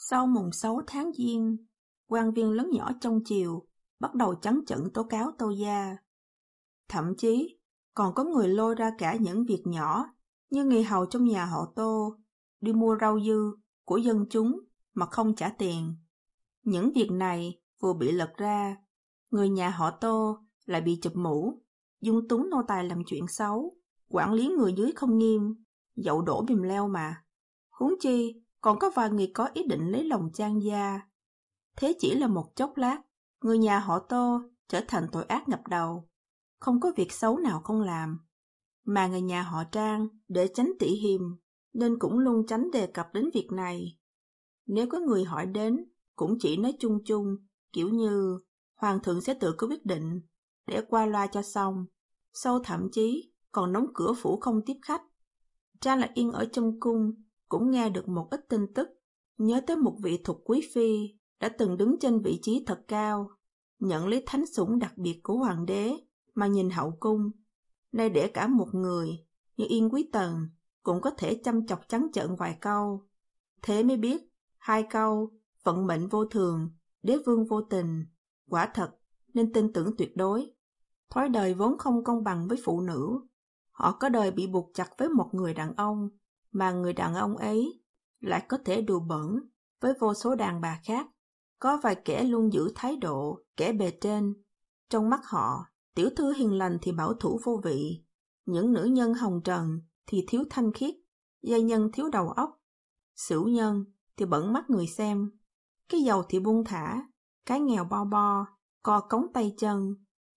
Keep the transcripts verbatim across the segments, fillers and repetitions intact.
Sau mùng sáu tháng Giêng, quan viên lớn nhỏ trong triều bắt đầu trắng trợn tố cáo Tô Gia. Thậm chí còn có người lôi ra cả những việc nhỏ như người hầu trong nhà họ Tô đi mua rau dư của dân chúng mà không trả tiền. Những việc này vừa bị lật ra, người nhà họ Tô lại bị chụp mũ, dung túng nô tài làm chuyện xấu, quản lý người dưới không nghiêm, dậu đổ bìm leo mà. Huống chi còn có vài người có ý định lấy lòng Trang gia. Thế chỉ là một chốc lát, người nhà họ Tô trở thành tội ác ngập đầu, không có việc xấu nào không làm. Mà người nhà họ Trang để tránh tị hiềm nên cũng luôn tránh đề cập đến việc này. Nếu có người hỏi đến, cũng chỉ nói chung chung, kiểu như hoàng thượng sẽ tự có quyết định, để qua loa cho xong. Sau thậm chí còn đóng cửa phủ không tiếp khách. Trang Lạc Yên ở trong cung cũng nghe được một ít tin tức, nhớ tới một vị thục quý phi đã từng đứng trên vị trí thật cao, nhận lấy thánh sủng đặc biệt của hoàng đế mà nhìn hậu cung. Nay để cả một người như Yên Quý Tần cũng có thể chăm chọc trắng trợn vài câu. Thế mới biết, hai câu vận mệnh vô thường, đế vương vô tình, quả thật nên tin tưởng tuyệt đối. Thói đời vốn không công bằng với phụ nữ. Họ có đời bị buộc chặt với một người đàn ông, mà người đàn ông ấy lại có thể đùa bỡn với vô số đàn bà khác. Có vài kẻ luôn giữ thái độ kẻ bề trên. Trong mắt họ, tiểu thư hiền lành thì bảo thủ vô vị, những nữ nhân hồng trần thì thiếu thanh khiết, giai nhân thiếu đầu óc, xỉu nhân thì bẩn mắt người xem, cái giàu thì buông thả, cái nghèo bo bo, co cống tay chân.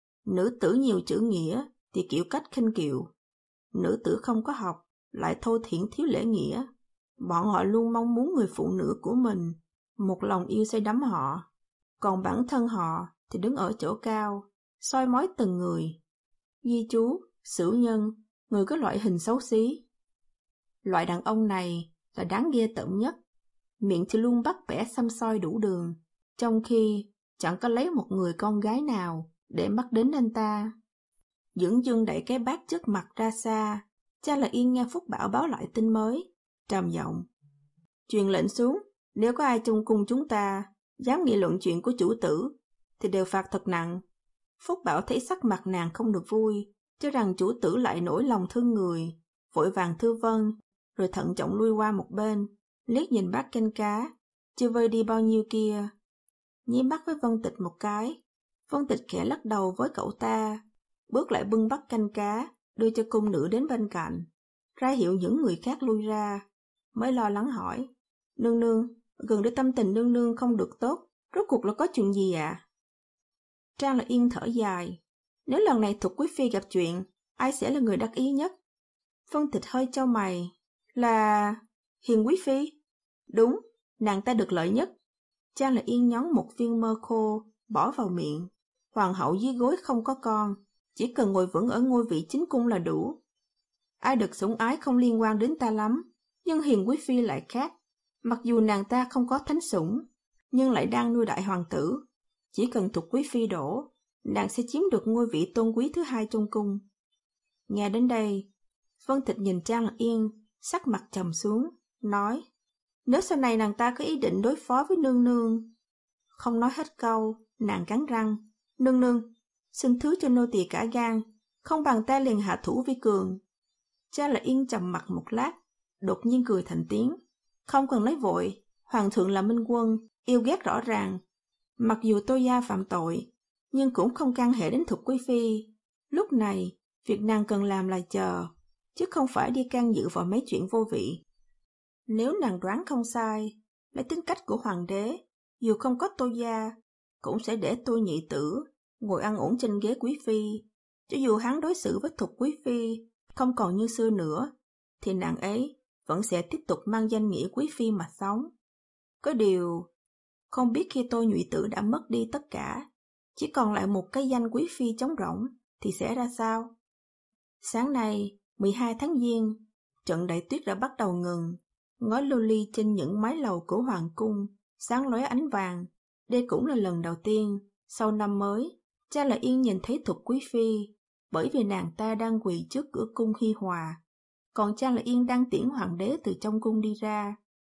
Nữ tử nhiều chữ nghĩa thì kiểu cách khinh kiệu, nữ tử không có học lại thô thiển thiếu lễ nghĩa. Bọn họ luôn mong muốn người phụ nữ của mình một lòng yêu say đắm họ, còn bản thân họ thì đứng ở chỗ cao, soi mói từng người. Di chú, xỉu nhân, người có loại hình xấu xí. Loại đàn ông này là đáng ghê tởm nhất, miệng thì luôn bắt bẻ xăm soi đủ đường, trong khi chẳng có lấy một người con gái nào để mắt đến anh ta. Dửng dưng đẩy cái bát trước mặt ra xa, Trang Lạc Yên nghe Phúc Bảo báo lại tin mới, trầm giọng: truyền lệnh xuống, nếu có ai trong cung chúng ta dám nghị luận chuyện của chủ tử thì đều phạt thật nặng. Phúc Bảo thấy sắc mặt nàng không được vui, cho rằng chủ tử lại nổi lòng thương người, vội vàng thưa vâng, rồi thận trọng lui qua một bên, liếc nhìn bát canh cá chưa vơi đi bao nhiêu kia, nháy mắt với Vân Tịch một cái. Vân Tịch khẽ lắc đầu với cậu ta, bước lại bưng bát canh cá đưa cho cung nữ đến bên cạnh, ra hiệu những người khác lui ra, mới lo lắng hỏi: nương nương, gần đây tâm tình nương nương không được tốt, rốt cuộc là có chuyện gì ạ? À? Trang Lạc Yên thở dài: nếu lần này Thục quý phi gặp chuyện, ai sẽ là người đắc ý nhất? Vân Tịch hơi chau mày: là Hiền quý phi. Đúng, nàng ta được lợi nhất. Trang Lạc Yên nhón một viên mơ khô bỏ vào miệng. Hoàng hậu dưới gối không có con, chỉ cần ngồi vững ở ngôi vị chính cung là đủ. Ai được sủng ái không liên quan đến ta lắm, nhưng Hiền quý phi lại khác. Mặc dù nàng ta không có thánh sủng, nhưng lại đang nuôi đại hoàng tử. Chỉ cần Thục quý phi đổ, nàng sẽ chiếm được ngôi vị tôn quý thứ hai trong cung. Nghe đến đây, Vân Tịch nhìn Trang Lạc Yên, sắc mặt trầm xuống, nói: nếu sau này nàng ta có ý định đối phó với nương nương. Không nói hết câu, nàng cắn răng: nương nương, xin thứ cho nô tỳ cả gan, không bằng ta liền hạ thủ vi cường. Trang Lạc Yên trầm mặt một lát, đột nhiên cười thành tiếng: không cần nói vội, hoàng thượng là minh quân, yêu ghét rõ ràng. Mặc dù Tô gia phạm tội, nhưng cũng không can hệ đến Thục quý phi. Lúc này, việc nàng cần làm là chờ, chứ không phải đi can dự vào mấy chuyện vô vị. Nếu nàng đoán không sai, lấy tính cách của hoàng đế, dù không có Tô gia, cũng sẽ để Tô nhị tử ngồi ăn ổn trên ghế quý phi. Cho dù hắn đối xử với Thục quý phi không còn như xưa nữa, thì nàng ấy vẫn sẽ tiếp tục mang danh nghĩa quý phi mà sống. Có điều, không biết khi Tô nhụy tử đã mất đi tất cả, chỉ còn lại một cái danh quý phi trống rỗng, thì sẽ ra sao? Sáng nay, mười hai tháng Giêng, trận đại tuyết đã bắt đầu ngừng. Ngói lưu ly trên những mái lầu của hoàng cung sáng lóe ánh vàng. Đây cũng là lần đầu tiên sau năm mới Trang Lạc Yên nhìn thấy Thục quý phi, bởi vì nàng ta đang quỳ trước cửa cung hi hòa, còn Trang Lạc Yên đang tiễn hoàng đế từ trong cung đi ra.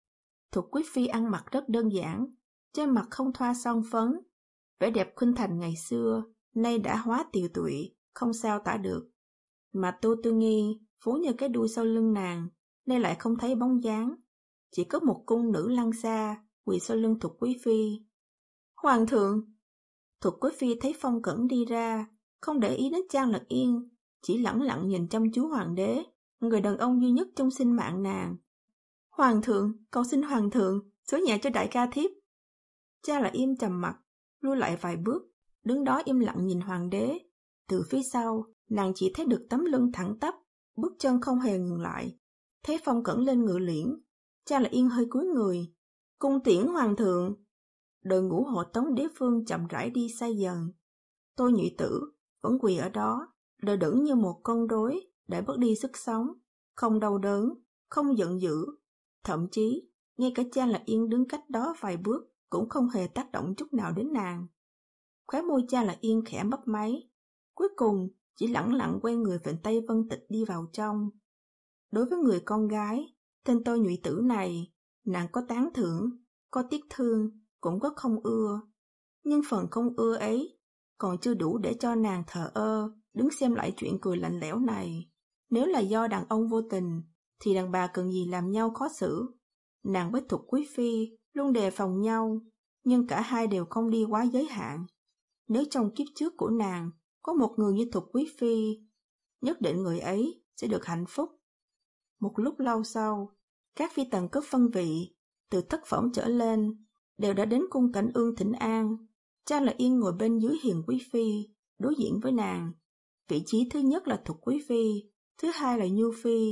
Thục quý phi ăn mặc rất đơn giản, trên mặt không thoa son phấn, vẻ đẹp khuynh thành ngày xưa, nay đã hóa tiều tụy, không sao tả được. Mà Tô Tư Nghi, phú như cái đuôi sau lưng nàng, nay lại không thấy bóng dáng, chỉ có một cung nữ lăng xa, quỳ sau lưng Thục quý phi. Hoàng thượng! Thục quý phi thấy Phong Cẩn đi ra, không để ý đến Trang Lật Yên, chỉ lẳng lặng nhìn chăm chú hoàng đế, người đàn ông duy nhất trong sinh mạng nàng. Hoàng thượng, cầu xin hoàng thượng, số nhà cho đại ca thiếp. Cha Lật Yên trầm mặt, lui lại vài bước, đứng đó im lặng nhìn hoàng đế. Từ phía sau, nàng chỉ thấy được tấm lưng thẳng tắp, bước chân không hề ngừng lại. Thấy Phong Cẩn lên ngự liễn, Cha Lật Yên hơi cúi người. Cung tiễn hoàng thượng. Đội ngũ hộ tống đế phương chậm rãi đi xa dần. Tô Nhụy Tử vẫn quỳ ở đó, đờ đẫn như một con rối để bớt đi sức sống, không đau đớn, không giận dữ. Thậm chí, ngay cả Cha Lật Yên đứng cách đó vài bước cũng không hề tác động chút nào đến nàng. Khóe môi Cha Lật Yên khẽ mấp máy, cuối cùng chỉ lẳng lặng quay người vịnh tay Vân Tịch đi vào trong. Đối với người con gái, tên Tô Nhụy Tử này, nàng có tán thưởng, có tiếc thương, cũng có không ưa. Nhưng phần không ưa ấy còn chưa đủ để cho nàng thờ ơ, đứng xem lại chuyện cười lạnh lẽo này. Nếu là do đàn ông vô tình, thì đàn bà cần gì làm nhau khó xử. Nàng với Thục quý phi luôn đề phòng nhau, nhưng cả hai đều không đi quá giới hạn. Nếu trong kiếp trước của nàng có một người như Thục quý phi, nhất định người ấy sẽ được hạnh phúc. Một lúc lâu sau, các phi tần cấp phân vị, từ thất phẩm trở lên, đều đã đến cung Cảnh Ương thỉnh an. Cha Lật Yên ngồi bên dưới Hiền quý phi, đối diện với nàng. Vị trí thứ nhất là Thục quý phi, thứ hai là Nhu phi.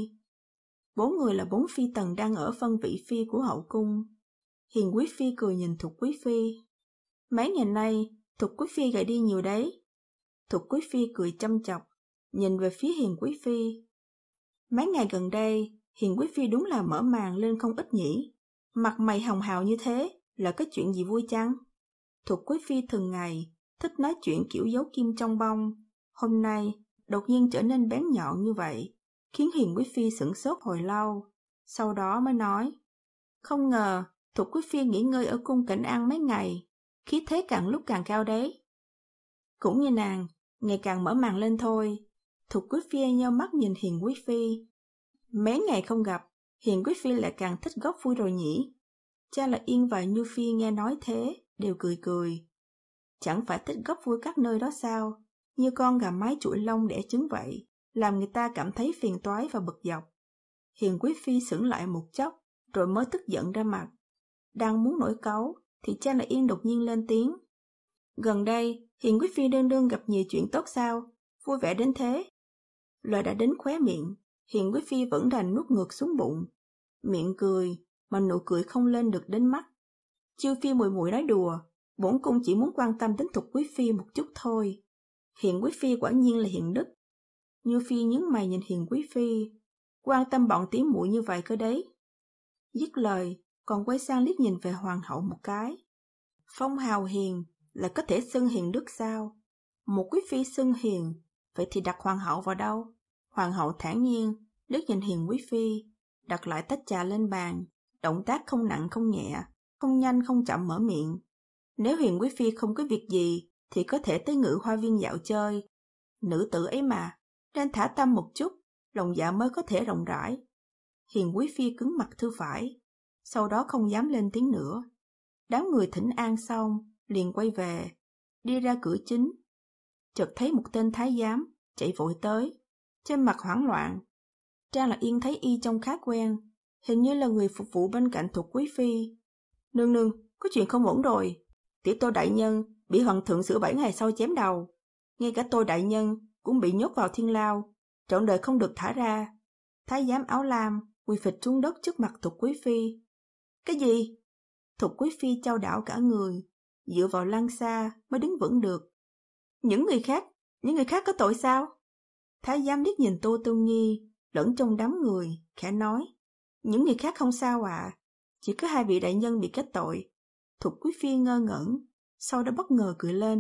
Bốn người là bốn phi tần đang ở phân vị phi của hậu cung. Hiền quý phi cười nhìn Thục quý phi. Mấy ngày nay, Thục quý phi gầy đi nhiều đấy. Thục quý phi cười chăm chọc, nhìn về phía Hiền quý phi. Mấy ngày gần đây, Hiền quý phi đúng là mở màn lên không ít nhỉ. Mặt mày hồng hào như thế là cái chuyện gì vui chăng? Thục quý phi thường ngày thích nói chuyện kiểu giấu kim trong bông. Hôm nay, đột nhiên trở nên bén nhọn như vậy, khiến Hiền quý phi sửng sốt hồi lâu. Sau đó mới nói, không ngờ Thục quý phi nghỉ ngơi ở cung Cảnh An mấy ngày, khí thế càng lúc càng cao đấy. Cũng như nàng, ngày càng mở màn lên thôi. Thục quý phi nheo mắt nhìn Hiền quý phi. Mấy ngày không gặp, Hiền quý phi lại càng thích góp vui rồi nhỉ. Cha Lật Yên và Nhu phi nghe nói thế, đều cười cười. Chẳng phải thích góp vui các nơi đó sao, như con gà mái chụi lông đẻ trứng vậy, làm người ta cảm thấy phiền toái và bực dọc. Hiền quý phi sững lại một chốc, rồi mới tức giận ra mặt. Đang muốn nổi cáu, thì Cha Lật Yên đột nhiên lên tiếng. Gần đây, Hiền quý phi đương đương gặp nhiều chuyện tốt sao, vui vẻ đến thế. Lời đã đến khóe miệng, Hiền quý phi vẫn đành nuốt ngược xuống bụng. Miệng cười, mà nụ cười không lên được đến mắt. Chiêu phi muội muội nói đùa, bổn cung chỉ muốn quan tâm đến Thục quý phi một chút thôi. Hiền quý phi quả nhiên là hiền đức. Như phi nhướng mày nhìn Hiền quý phi, quan tâm bọn tỉ muội như vậy cơ đấy. Dứt lời, còn quay sang liếc nhìn về hoàng hậu một cái. Phong hào hiền là có thể xưng hiền đức sao? Một quý phi xưng hiền, vậy thì đặt hoàng hậu vào đâu? Hoàng hậu thản nhiên liếc nhìn Hiền quý phi, đặt lại tách trà lên bàn, động tác không nặng không nhẹ, không nhanh không chậm mở miệng. Nếu Hiền quý phi không có việc gì, thì có thể tới Ngự Hoa viên dạo chơi. Nữ tử ấy mà, nên thả tâm một chút, lòng dạ mới có thể rộng rãi. Hiền quý phi cứng mặt thư phải, sau đó không dám lên tiếng nữa. Đám người thỉnh an xong, liền quay về, đi ra cửa chính. Chợt thấy một tên thái giám chạy vội tới, trên mặt hoảng loạn. Trang Lật Yên thấy y trông khá quen, hình như là người phục vụ bên cạnh Thục quý phi. Nương nương, có chuyện không ổn rồi. Tiểu Tô đại nhân bị hoàng thượng xử bảy ngày sau chém đầu. Ngay cả Tô đại nhân cũng bị nhốt vào thiên lao, trọn đời không được thả ra. Thái giám áo lam quỳ phịch xuống đất trước mặt Thục quý phi. Cái gì? Thục quý phi chao đảo cả người, dựa vào lăng xa mới đứng vững được. Những người khác, những người khác có tội sao? Thái giám liếc nhìn Tô Tư Nghi lẫn trong đám người, khẽ nói, những người khác không sao ạ, à, chỉ có hai vị đại nhân bị kết tội. Thục quý phi ngơ ngẩn, sau đó bất ngờ cười lên.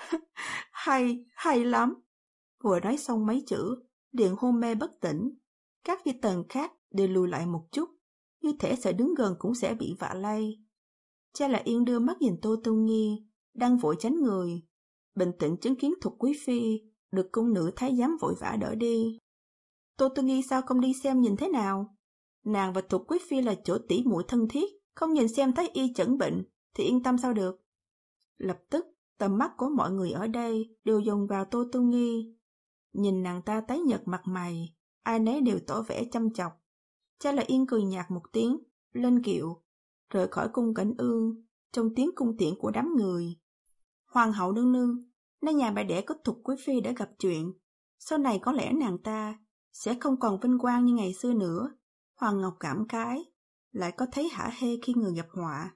Hay, hay lắm. Vừa nói xong mấy chữ, liền hôn mê bất tỉnh. Các phi tần khác đều lùi lại một chút, như thể sợ đứng gần cũng sẽ bị vạ lây. Cha là Yên đưa mắt nhìn Tô Tu Nghi, đang vội tránh người, bình tĩnh chứng kiến Thục Quý Phi được cung nữ thái giám vội vã đỡ đi. Tô Tu Nghi sao không đi xem nhìn thế nào? Nàng và Thục Quý Phi là chỗ tỷ muội thân thiết, không nhìn xem thấy y chẩn bệnh thì yên tâm sao được. Lập tức, tầm mắt của mọi người ở đây đều dồn vào Tô Tu Nghi. Nhìn nàng ta tái nhợt mặt mày, ai nấy đều tỏ vẻ chăm chọc. Cha là Yên cười nhạt một tiếng, lên kiệu, rời khỏi cung Cảnh Ương, trong tiếng cung tiễn của đám người. Hoàng hậu nương nương, nay nhà mẹ đẻ có Thục Quý Phi đã gặp chuyện, sau này có lẽ nàng ta sẽ không còn vinh quang như ngày xưa nữa. Hoàng Ngọc cảm khái, lại có thấy hả hê khi người gặp họa.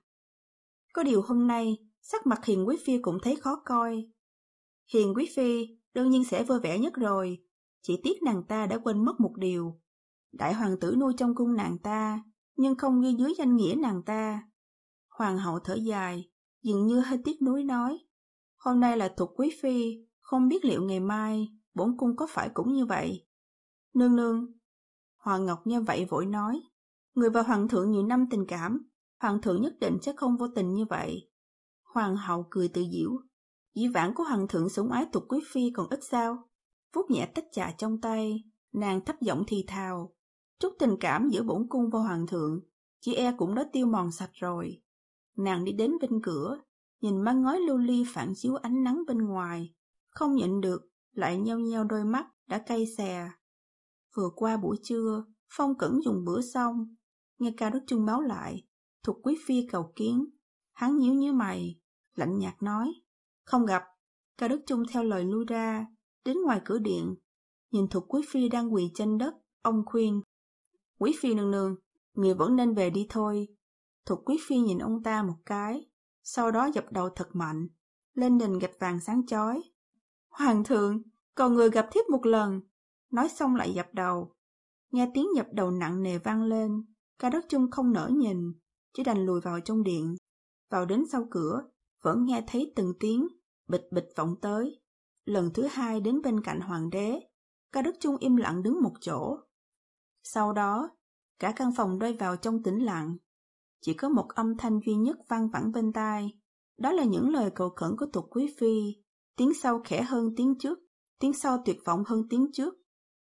Có điều hôm nay, sắc mặt Hiền Quý Phi cũng thấy khó coi. Hiền Quý Phi đương nhiên sẽ vui vẻ nhất rồi, chỉ tiếc nàng ta đã quên mất một điều. Đại hoàng tử nuôi trong cung nàng ta, nhưng không ghi dưới danh nghĩa nàng ta. Hoàng hậu thở dài, dường như hơi tiếc nuối nói, hôm nay là Thục Quý Phi, không biết liệu ngày mai bổn cung có phải cũng như vậy. Nương nương. Hoàng Ngọc nghe vậy vội nói, người và hoàng thượng nhiều năm tình cảm, hoàng thượng nhất định sẽ không vô tình như vậy. Hoàng hậu cười tự giễu, dĩ vãng của hoàng thượng sủng ái Thục Quý Phi còn ít sao? Vuốt nhẹ tách trà trong tay, nàng thấp giọng thì thào, chút tình cảm giữa bổn cung và hoàng thượng, chỉ e cũng đã tiêu mòn sạch rồi. Nàng đi đến bên cửa, nhìn mái ngói lưu ly phản chiếu ánh nắng bên ngoài, không nhịn được, lại nheo nheo đôi mắt đã cay xè. Vừa qua buổi trưa, Phong Cẩn dùng bữa xong, nghe Cao Đức Chung báo lại, Thục Quý Phi cầu kiến. Hắn nhíu nhíu mày, lạnh nhạt nói, không gặp. Cao Đức Chung theo lời lui ra, đến ngoài cửa điện, nhìn Thục Quý Phi đang quỳ trên đất, ông khuyên, Quý Phi nương nương, người vẫn nên về đi thôi. Thục Quý Phi nhìn ông ta một cái, sau đó dập đầu thật mạnh, lên nền gạch vàng sáng chói. Hoàng thượng, còn người gặp thiếp một lần. Nói xong lại dập đầu. Nghe tiếng dập đầu nặng nề vang lên, Cao Đức Chung không nỡ nhìn, chỉ đành lùi vào trong điện. Vào đến sau cửa, vẫn nghe thấy từng tiếng bịch bịch vọng tới. Lần thứ hai đến bên cạnh hoàng đế, Cao Đức Chung im lặng đứng một chỗ. Sau đó, cả căn phòng rơi vào trong tĩnh lặng. Chỉ có một âm thanh duy nhất vang vẳng bên tai, đó là những lời cầu khẩn của Thục Quý Phi, tiếng sau khẽ hơn tiếng trước, tiếng sau tuyệt vọng hơn tiếng trước.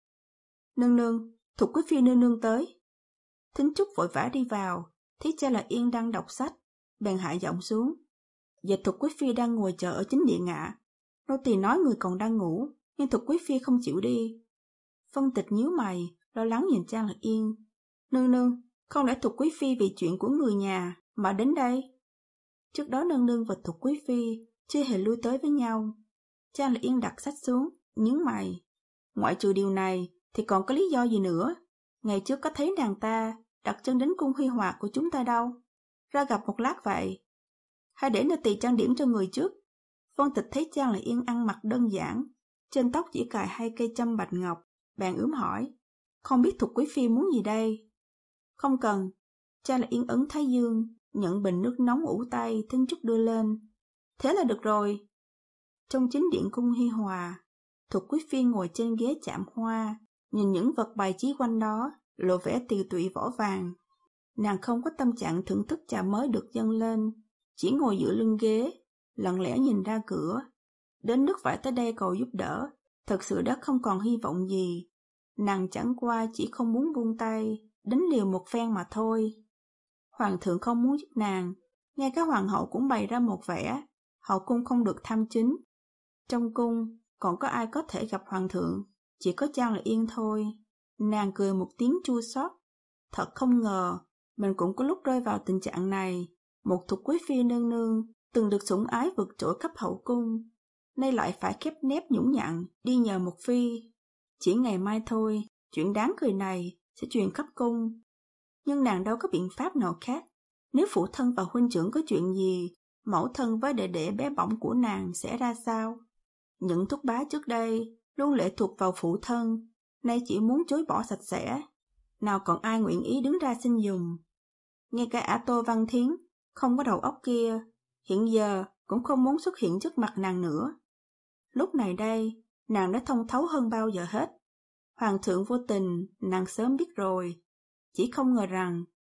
Nương nương, Thục Quý Phi nương nương tới. Thính Trúc vội vã đi vào, thấy cha là Yên đang đọc sách, bèn hạ giọng xuống. Giờ Thục Quý Phi đang ngồi chờ ở chính điện ạ. Nô tỳ nói người còn đang ngủ, nhưng Thục Quý Phi không chịu đi. Phân Tịch nhíu mày, lo lắng nhìn cha là Yên. Nương nương, không lẽ Thục Quý Phi vì chuyện của người nhà mà đến đây? Trước đó nương nương và Thục Quý Phi chưa hề lui tới với nhau. Cha là Yên đặt sách xuống, nhướng mày. Ngoại trừ điều này thì còn có lý do gì nữa? Ngày trước có thấy nàng ta đặt chân đến cung Huy Hoạt của chúng ta đâu? Ra gặp một lát vậy. Hãy để nô tỳ trang điểm cho người trước. Vân Tịch thấy Trang là Yên ăn mặc đơn giản, trên tóc chỉ cài hai cây châm bạch ngọc, bèn ướm hỏi, không biết Thục Quý Phi muốn gì đây? Không cần. Trang là Yên ấn thái dương, nhận bình nước nóng ủ tay Thính Trúc đưa lên. Thế là được rồi. Trong chính điện cung Hi Hòa, Thục Quý Phi ngồi trên ghế chạm hoa, nhìn những vật bài trí quanh đó, lộ vẻ tiều tụy vỏ vàng. Nàng không có tâm trạng thưởng thức trà mới được dâng lên, chỉ ngồi giữa lưng ghế, lặng lẽ nhìn ra cửa. Đến nước phải tới đây cầu giúp đỡ, thật sự đã không còn hy vọng gì. Nàng chẳng qua chỉ không muốn buông tay, đánh liều một phen mà thôi. Hoàng thượng không muốn giúp nàng, ngay cả hoàng hậu cũng bày ra một vẻ, hậu cung không được tham chính. Trong cung, còn có ai có thể gặp hoàng thượng, chỉ có Trang là Yên thôi. Nàng cười một tiếng chua xót. Thật không ngờ, mình cũng có lúc rơi vào tình trạng này. Một Thục Quý Phi nương nương, từng được sủng ái vượt trội khắp hậu cung, nay lại phải khép nép nhũng nhặn đi nhờ một phi. Chỉ ngày mai thôi, chuyện đáng cười này sẽ truyền khắp cung. Nhưng nàng đâu có biện pháp nào khác. Nếu phụ thân và huynh trưởng có chuyện gì, mẫu thân với đệ đệ bé bỏng của nàng sẽ ra sao? Những thúc bá trước đây luôn lệ thuộc vào phụ thân, nay chỉ muốn chối bỏ sạch sẽ. Nào còn ai nguyện ý đứng ra xin dùng. Ngay cả Ả Tô Văn Thiến, không có đầu óc kia, hiện giờ cũng không muốn xuất hiện trước mặt nàng nữa. Lúc này đây, nàng đã thông thấu hơn bao giờ hết. Hoàng thượng vô tình, nàng sớm biết rồi. Chỉ không ngờ rằng,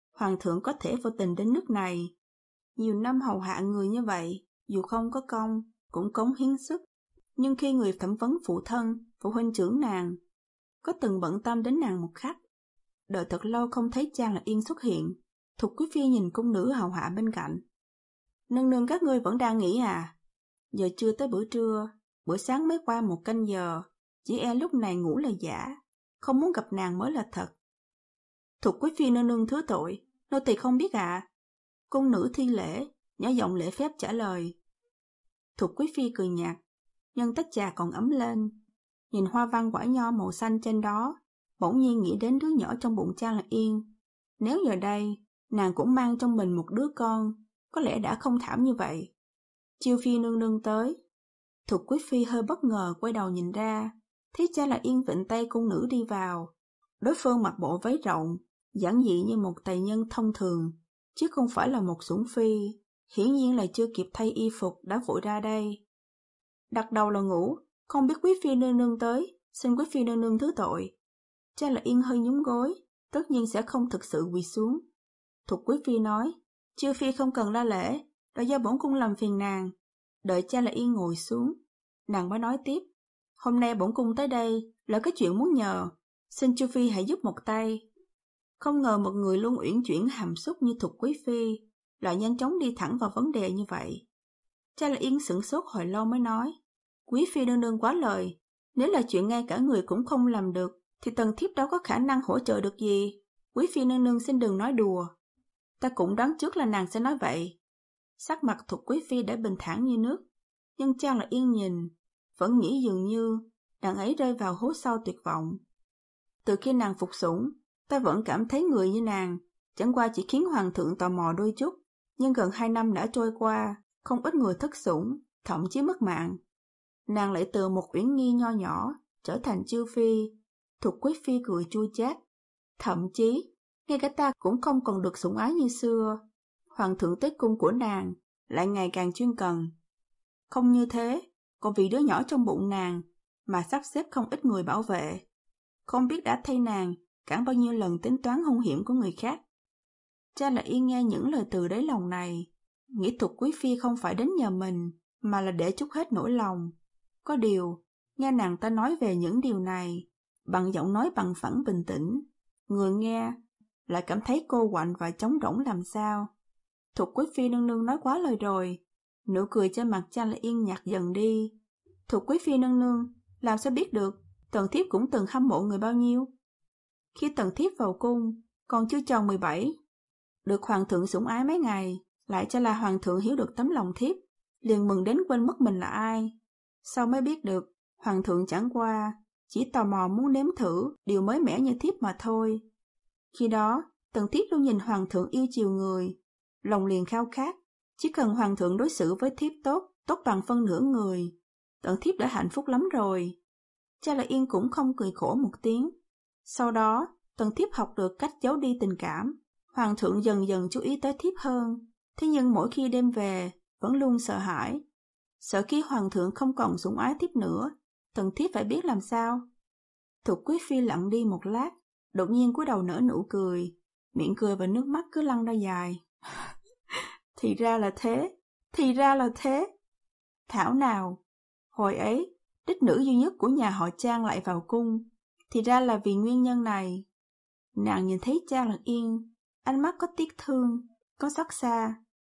Hoàng thượng có thể vô tình đến nước này. Nhiều năm hầu hạ người như vậy, dù không có công, cũng cống hiến sức. Nhưng khi người thẩm vấn phụ thân, phụ huynh trưởng nàng, có từng bận tâm đến nàng một khắc. Đợi thật lâu không thấy Trang Lạc Yên xuất hiện, Thục quý phi nhìn cung nữ hầu hạ bên cạnh. Nương nương các ngươi vẫn đang nghỉ à? Giờ chưa tới bữa trưa, bữa sáng mới qua một canh giờ, chỉ e lúc này ngủ là giả, không muốn gặp nàng mới là thật. Thục quý phi nương nương thứ tội, nô tỳ không biết ạ. À. Cung nữ thi lễ, nhỏ giọng lễ phép trả lời. Thục quý phi cười nhạt, nhân tách trà còn ấm lên, nhìn hoa văn quả nho màu xanh trên đó, bỗng nhiên nghĩ đến đứa nhỏ trong bụng Trang Lạc Yên. Nếu giờ đây, nàng cũng mang trong mình một đứa con, có lẽ đã không thảm như vậy. Chiêu phi nương nương tới. Thục quý phi hơi bất ngờ quay đầu nhìn ra, thấy Trang Lạc Yên vịnh tay cung nữ đi vào. Đối phương mặc bộ váy rộng, giản dị như một tỳ nhân thông thường, chứ không phải là một sủng phi, hiển nhiên là chưa kịp thay y phục đã vội ra đây. Đặt đầu là ngủ, không biết quý phi nương nương tới, xin quý phi nương nương thứ tội. Trang Lạc Yên hơi nhún gối, tất nhiên sẽ không thực sự quỳ xuống. Thục quý phi nói, Chiêu phi không cần la lễ, đã do bổn cung làm phiền nàng. Đợi Trang Lạc Yên ngồi xuống, nàng mới nói tiếp, hôm nay bổn cung tới đây là cái chuyện muốn nhờ, xin Chiêu phi hãy giúp một tay. Không ngờ một người luôn uyển chuyển hàm xúc như Thục quý phi lại nhanh chóng đi thẳng vào vấn đề như vậy. Trang Lạc Yên sửng sốt hồi lâu mới nói, quý phi nương nương quá lời, nếu là chuyện ngay cả người cũng không làm được, thì tần thiếp đâu có khả năng hỗ trợ được gì. Quý phi nương nương xin đừng nói đùa. Ta cũng đoán trước là nàng sẽ nói vậy. Sắc mặt Thục quý phi đã bình thản như nước, nhưng Trang Lạc Yên nhìn, vẫn nghĩ dường như nàng ấy rơi vào hố sâu tuyệt vọng. Từ khi nàng phục sủng, ta vẫn cảm thấy người như nàng, chẳng qua chỉ khiến hoàng thượng tò mò đôi chút, nhưng gần hai năm đã trôi qua, không ít người thất sủng, thậm chí mất mạng. Nàng lại từ một uyển nghi nho nhỏ, trở thành chiêu phi. Thục quý phi cười chua chát. Thậm chí, ngay cả ta cũng không còn được sủng ái như xưa. Hoàng thượng tế cung của nàng lại ngày càng chuyên cần. Không như thế, còn vì đứa nhỏ trong bụng nàng mà sắp xếp không ít người bảo vệ. Không biết đã thay nàng cản bao nhiêu lần tính toán hung hiểm của người khác. Cha Lạc Yên nghe những lời từ đáy lòng này, nghĩ Thục quý phi không phải đến nhờ mình, mà là để trút hết nỗi lòng. Có điều, nghe nàng ta nói về những điều này, bằng giọng nói bằng phẳng bình tĩnh, người nghe lại cảm thấy cô quạnh và trống rỗng làm sao. Thục quý phi nương nương nói quá lời rồi. Nụ cười trên mặt Trang Lạc Yên nhạt dần đi. Thục quý phi nương nương, làm sao biết được, tần thiếp cũng từng hâm mộ người bao nhiêu. Khi tần thiếp vào cung, còn chưa tròn mười bảy, được hoàng thượng sủng ái mấy ngày, lại cho là hoàng thượng hiểu được tấm lòng thiếp, liền mừng đến quên mất mình là ai. Sau mới biết được, hoàng thượng chẳng qua chỉ tò mò muốn nếm thử điều mới mẻ như thiếp mà thôi. Khi đó, tần thiếp luôn nhìn hoàng thượng yêu chiều người, lòng liền khao khát, chỉ cần hoàng thượng đối xử với thiếp tốt, tốt bằng phân nửa người, tần thiếp đã hạnh phúc lắm rồi. Cha Lạc Yên cũng không cười khổ một tiếng. Sau đó, tần thiếp học được cách giấu đi tình cảm, hoàng thượng dần dần chú ý tới thiếp hơn, thế nhưng mỗi khi đêm về, vẫn luôn sợ hãi. Sợ khi hoàng thượng không còn sủng ái thiếp nữa, tần thiếp phải biết làm sao. Thục quý phi lặng đi một lát, đột nhiên cúi đầu nở nụ cười, miệng cười và nước mắt cứ lăn ra dài. Thì ra là thế, thì ra là thế. Thảo nào, hồi ấy, đích nữ duy nhất của nhà họ Trang lại vào cung, thì ra là vì nguyên nhân này. Nàng nhìn thấy Trang Lạc Yên, ánh mắt có tiếc thương, có xót xa.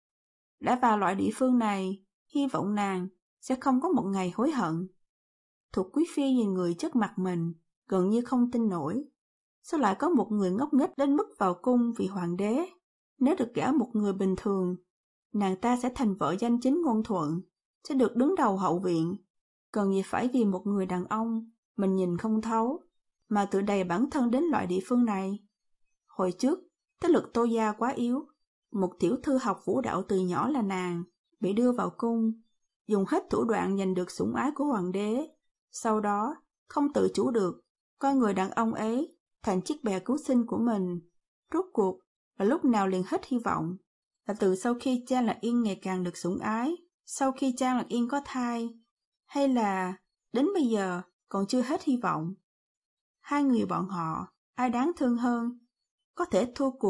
Đã vào loại địa phương này, hy vọng nàng sẽ không có một ngày hối hận. Thục quý phi nhìn người trước mặt mình, gần như không tin nổi. Sao lại có một người ngốc nghếch đến mức vào cung vì hoàng đế? Nếu được gả một người bình thường, nàng ta sẽ thành vợ danh chính ngôn thuận, sẽ được đứng đầu hậu viện. Cần gì phải vì một người đàn ông mình nhìn không thấu, mà tự đày bản thân đến loại địa phương này. Hồi trước, thế lực Tô gia quá yếu. Một tiểu thư học vũ đạo từ nhỏ là nàng, bị đưa vào cung, dùng hết thủ đoạn giành được sủng ái của hoàng đế. Sau đó, không tự chủ được, coi người đàn ông ấy thành chiếc bè cứu sinh của mình. Rốt cuộc là lúc nào liền hết hy vọng? Là từ sau khi Trang Lạc Yên ngày càng được sủng ái, sau khi Trang Lạc Yên có thai, hay là đến bây giờ còn chưa hết hy vọng? Hai người bọn họ, ai đáng thương hơn? Có thể thua cuộc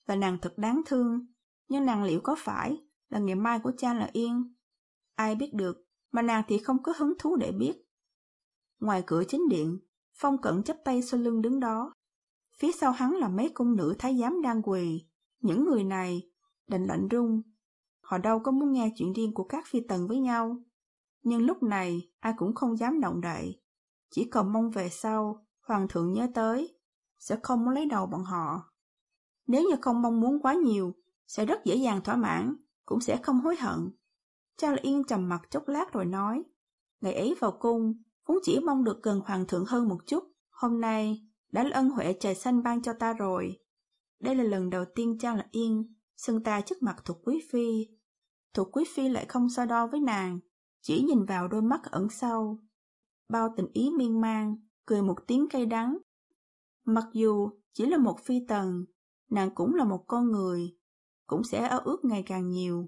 và nàng thật đáng thương, nhưng nàng liệu có phải là ngày mai của cha là Yên? Ai biết được, mà nàng thì không có hứng thú để biết. Ngoài cửa chính điện, Phong Cẩn chắp tay sau lưng đứng đó. Phía sau hắn là mấy cung nữ thái giám đang quỳ. Những người này đành lạnh run. Họ đâu có muốn nghe chuyện riêng của các phi tần với nhau. Nhưng lúc này ai cũng không dám động đậy. Chỉ còn mong về sau, hoàng thượng nhớ tới, sẽ không muốn lấy đầu bọn họ. Nếu như không mong muốn quá nhiều, sẽ rất dễ dàng thỏa mãn, cũng sẽ không hối hận. Cha là Yên trầm mặt chốc lát rồi nói, ngày ấy vào cung, vốn chỉ mong được gần hoàng thượng hơn một chút, hôm nay đã là ân huệ trời xanh ban cho ta rồi. Đây là lần đầu tiên cha là Yên xưng ta trước mặt Thục Quý Phi. Thục Quý Phi lại không so đo với nàng, chỉ nhìn vào đôi mắt ẩn sâu. Bao tình ý miên man, cười một tiếng cay đắng. Mặc dù chỉ là một phi tần, nàng cũng là một con người, cũng sẽ ao ước ngày càng nhiều.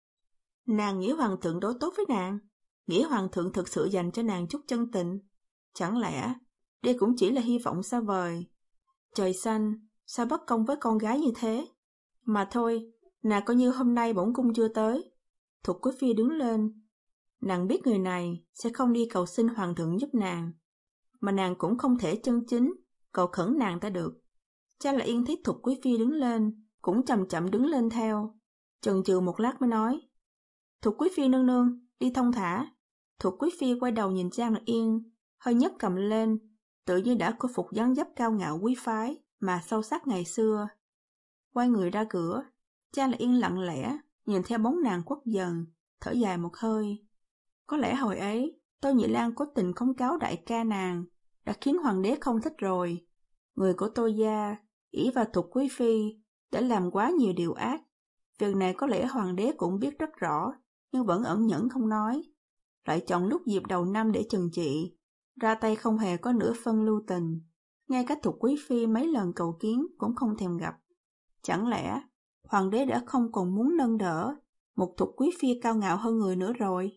Nàng nghĩ hoàng thượng đối tốt với nàng, nghĩ hoàng thượng thực sự dành cho nàng chút chân tình. Chẳng lẽ đây cũng chỉ là hy vọng xa vời? Trời xanh, sao bất công với con gái như thế? Mà thôi, nàng coi như hôm nay bổn cung chưa tới. Thục Quý Phi đứng lên. Nàng biết người này sẽ không đi cầu xin hoàng thượng giúp nàng, mà nàng cũng không thể chân chính cầu khẩn nàng ta được. Cha là Yên thấy Thục Quý Phi đứng lên, cũng chậm chậm đứng lên theo. Chần chừ một lát mới nói, Thục Quý Phi nương nương, đi thông thả. Thục Quý Phi quay đầu nhìn Cha là Yên, hơi nhấc cầm lên, tự như đã khôi phục dáng dấp cao ngạo quý phái mà sâu sắc ngày xưa. Quay người ra cửa, Cha là Yên lặng lẽ nhìn theo bóng nàng khuất dần, thở dài một hơi. Có lẽ hồi ấy, Tô Nhị Lang cố tình khống cáo đại ca nàng, đã khiến hoàng đế không thích rồi. Người của Tô gia, ỷ vào Thục Quý Phi, đã làm quá nhiều điều ác. Việc này có lẽ hoàng đế cũng biết rất rõ, nhưng vẫn ẩn nhẫn không nói. Lại chọn lúc dịp đầu năm để trừng trị, ra tay không hề có nửa phân lưu tình. Ngay cả Thục Quý Phi mấy lần cầu kiến cũng không thèm gặp. Chẳng lẽ hoàng đế đã không còn muốn nâng đỡ một Thục Quý Phi cao ngạo hơn người nữa rồi?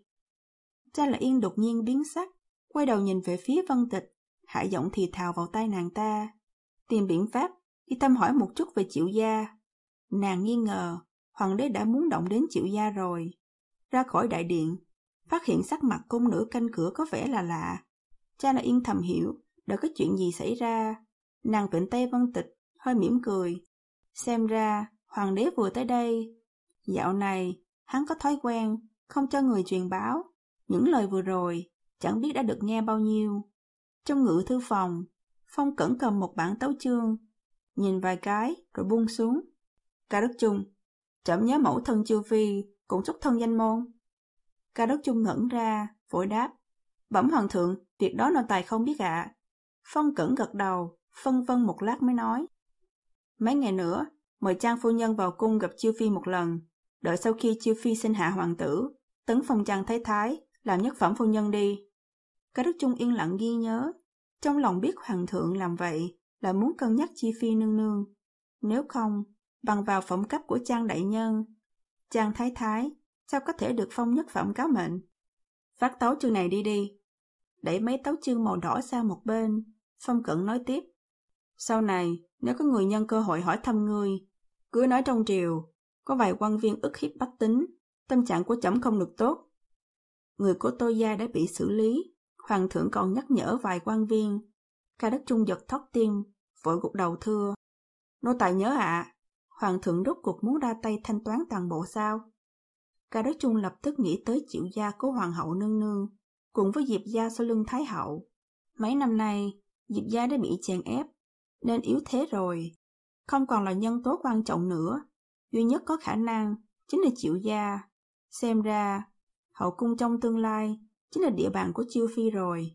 Cha là Yên đột nhiên biến sắc, quay đầu nhìn về phía Vân Tịch, hạ giọng thì thào vào tai nàng ta, tìm biện pháp đi thăm hỏi một chút về Triệu gia. Nàng nghi ngờ hoàng đế đã muốn động đến Triệu gia rồi. Ra khỏi đại điện, phát hiện sắc mặt cung nữ canh cửa có vẻ là lạ. Cha là Yên thầm hiểu đã có chuyện gì xảy ra. Nàng vịnh tay Vân Tịch, hơi mỉm cười. Xem ra hoàng đế vừa tới đây. Dạo này hắn có thói quen không cho người truyền báo. Những lời vừa rồi chẳng biết đã được nghe bao nhiêu. Trong ngự thư phòng, Phong Cẩn cầm một bản tấu chương, nhìn vài cái rồi buông xuống. Ca Đức Chung, trẫm nhớ mẫu thân Chiêu Phi cũng xuất thân danh môn. Ca Đức Chung ngẩn ra, vội đáp, bẩm hoàng thượng, việc đó nô tài không biết ạ. À. Phong Cẩn gật đầu, phân vân một lát mới nói, mấy ngày nữa mời Trang phu nhân vào cung gặp Chiêu Phi một lần, đợi sau khi Chiêu Phi sinh hạ hoàng tử, tấn phong Trang thái thái, làm nhất phẩm phu nhân đi. Ca Đức Chung yên lặng ghi nhớ, trong lòng biết hoàng thượng làm vậy là muốn cân nhắc Chi Phi nương nương. Nếu không, bằng vào phẩm cấp của Trang đại nhân, Trang thái thái sao có thể được phong nhất phẩm cáo mệnh. Phát tấu chương này đi đi. Đẩy mấy tấu chương màu đỏ sang một bên, Phong Cẩn nói tiếp, sau này nếu có người nhân cơ hội hỏi thăm ngươi, cứ nói trong triều có vài quan viên ức hiếp bách tính, tâm trạng của trẫm không được tốt. Người của Tô gia đã bị xử lý, hoàng thượng còn nhắc nhở vài quan viên. Ca Đức Chung giật thót tim, vội gục đầu thưa, nô tài nhớ ạ. À, hoàng thượng rốt cuộc muốn ra tay thanh toán toàn bộ sao? Ca Đức Chung lập tức nghĩ tới Triệu gia của hoàng hậu nương nương, cùng với Diệp gia sau lưng thái hậu. Mấy năm nay, Diệp gia đã bị chèn ép, nên yếu thế rồi, không còn là nhân tố quan trọng nữa. Duy nhất có khả năng chính là Triệu gia. Xem ra hậu cung trong tương lai chính là địa bàn của Chiêu Phi rồi.